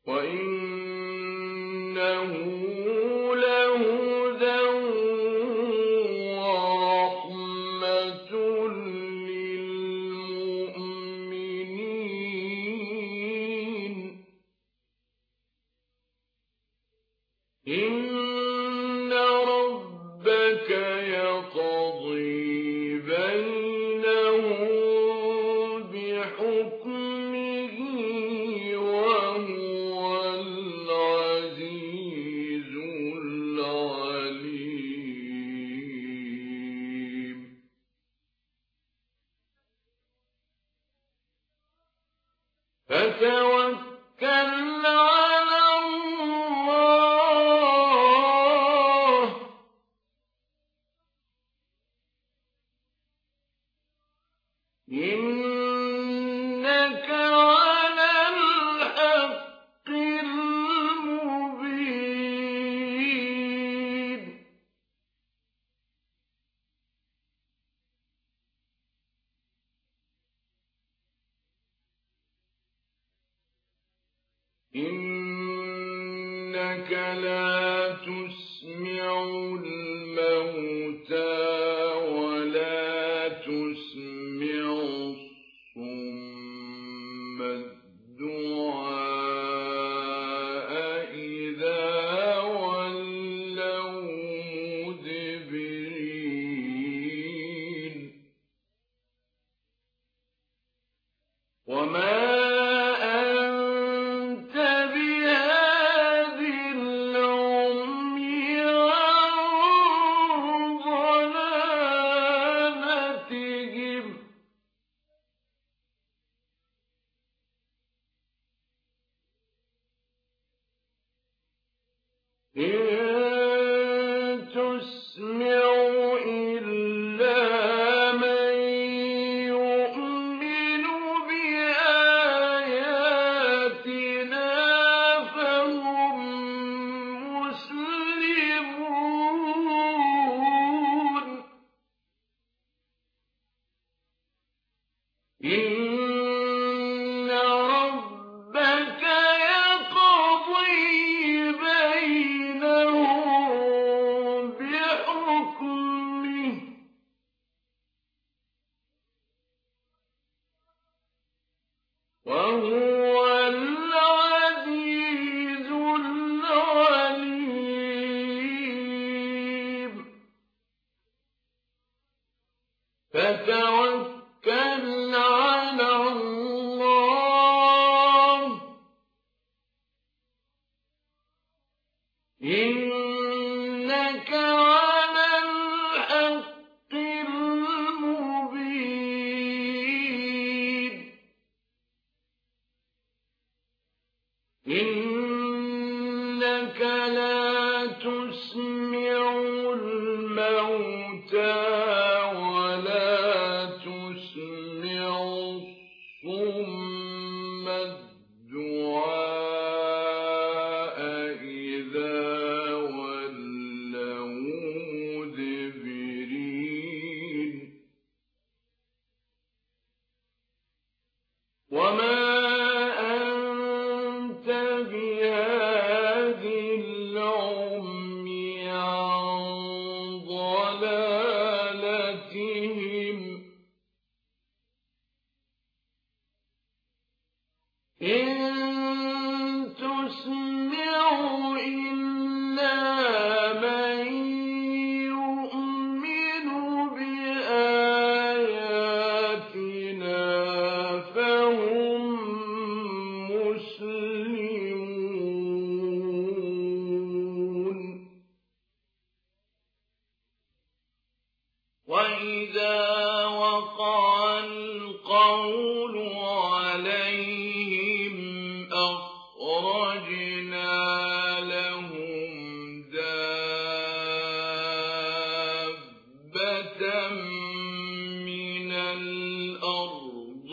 وَإِنَّهُ لَهُدًى وَرَحْمَةٌ لِّلْمُؤْمِنِينَ. إِنَّ رَبَّكَ يَقْضِي بَيْنَهُم بِحُكْمِهِ وَهُوَ الْعَزِيزُ الْعَلِيمُ. فَتَوَكَّلْ عَلَى اللَّهِ ۖ إِنَّكَ عَلَى الْحَقِّ الْمُبِينِ. إِنَّكَ لَا تُسْمِعُ الْمَوْتَىٰ وَلَا تُسْمِعُ الصُّمَّ الدُّعَاءَ إِذَا وَلَّوْا مُدْبِرِينَ. وَمَا أَنتَ بِهَادِ الْعُمْيِ عَن ضَلَالَتِهِمْ ۖ إِن تُسْمِعُ إِلَّا مَن يُؤْمِنُ بِآيَاتِنَا فَهُم مُّسْلِمُونَ. إِنَّ رَبَّكَ يَقْضِي بَيْنَهُم بِحُكْمِهِ ۚ وَهُوَ الْعَزِيزُ الْعَلِيمُ. فَتَوَكَّلْ عَلَى اللَّهِ ۖ إِنَّكَ عَلَى الْحَقِّ الْمُبِينِ. إِنَّكَ لَا تُسْمِعُ الْمَوْتَىٰ وَلَا تُسْمِعُ الصُّمَّ الدُّعَاءَ إِذَا وَلَّوْا مُدْبِرِينَ. وَمَا أَنتَ بِهَادِ الْعُمْيِ عَن ضَلَالَتِهِمْ ۖ إِن تُسْمِعُ إِلَّا مَن يُؤْمِنُ بِآيَاتِنَا فَهُم مُّسْلِمُونَ. وَإِذَا وَقَعَ الْقَوْلُ عَلَيْهِمْ أَخْرَجْنَا لَهُمْ دَابَّةً مِّنَ الْأَرْضِ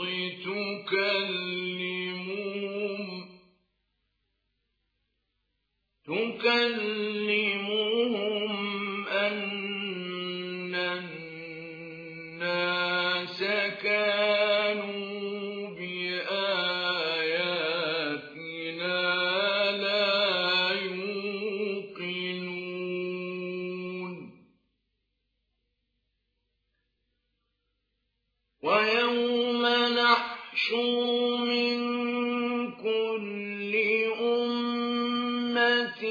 تُكَلِّمُهُمْ أَنَّ النَّاسَ كَانُوا بِآيَاتِنَا ويوم نحشر من كل أمة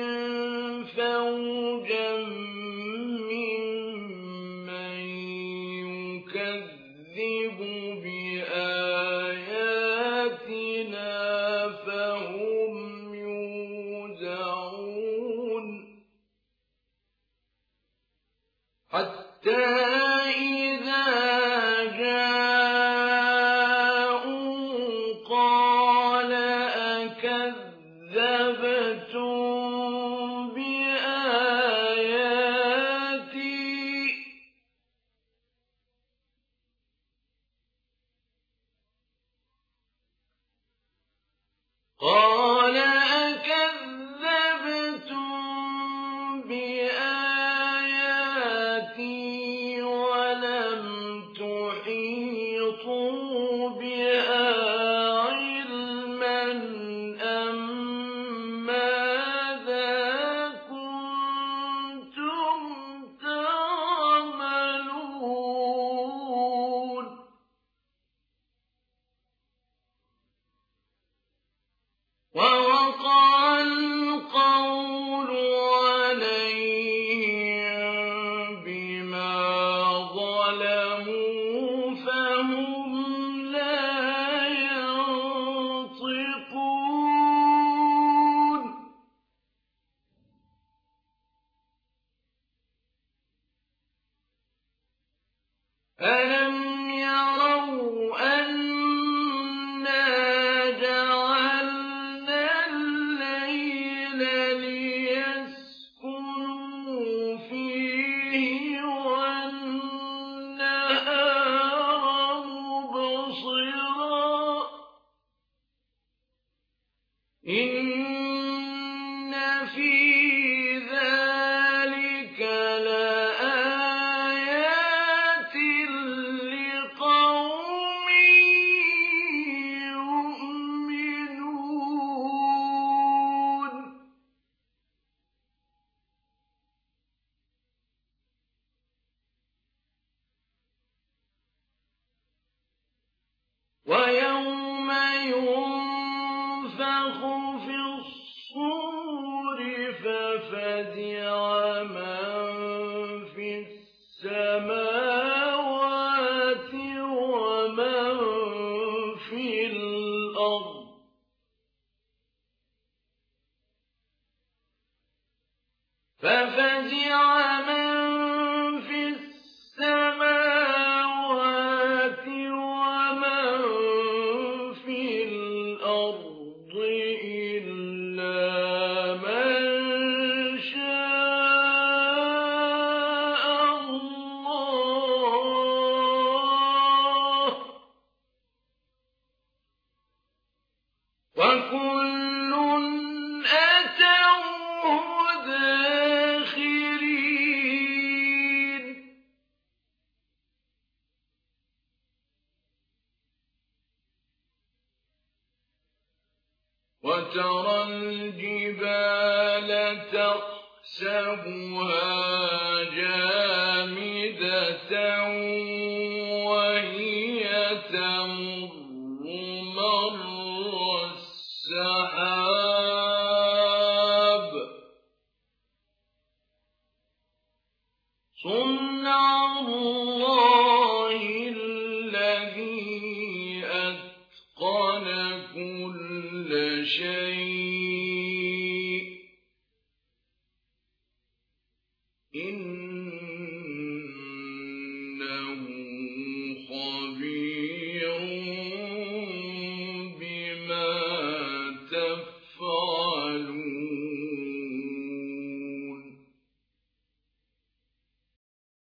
فوجا ممن يكذب بآياتنا فهم يوزعون حتى إذا جاءوا قال أكذبتم بآياتي قال أكذبتم بآياتي ولم تحيطوا بها علما أم ماذا كنتم تعملون ووقع القول عليهم بما ظلموا فهم لا ينطقون ألم يروا أنا جعلنا الليل ليسكنوا فيه والنهار مبصرا إن في ذلك لآيات لقوم يؤمنون ويوم ينفخ في الصور ففزع من في السماوات ومن في الأرض ففزع من في السماوات ومن في الأرض إلا من شاء الله وكل أتوه داخرين وترى الجبال تحسبها جامدة وهي تمر مر السحاب صنع الله الذي أتقن كل شيء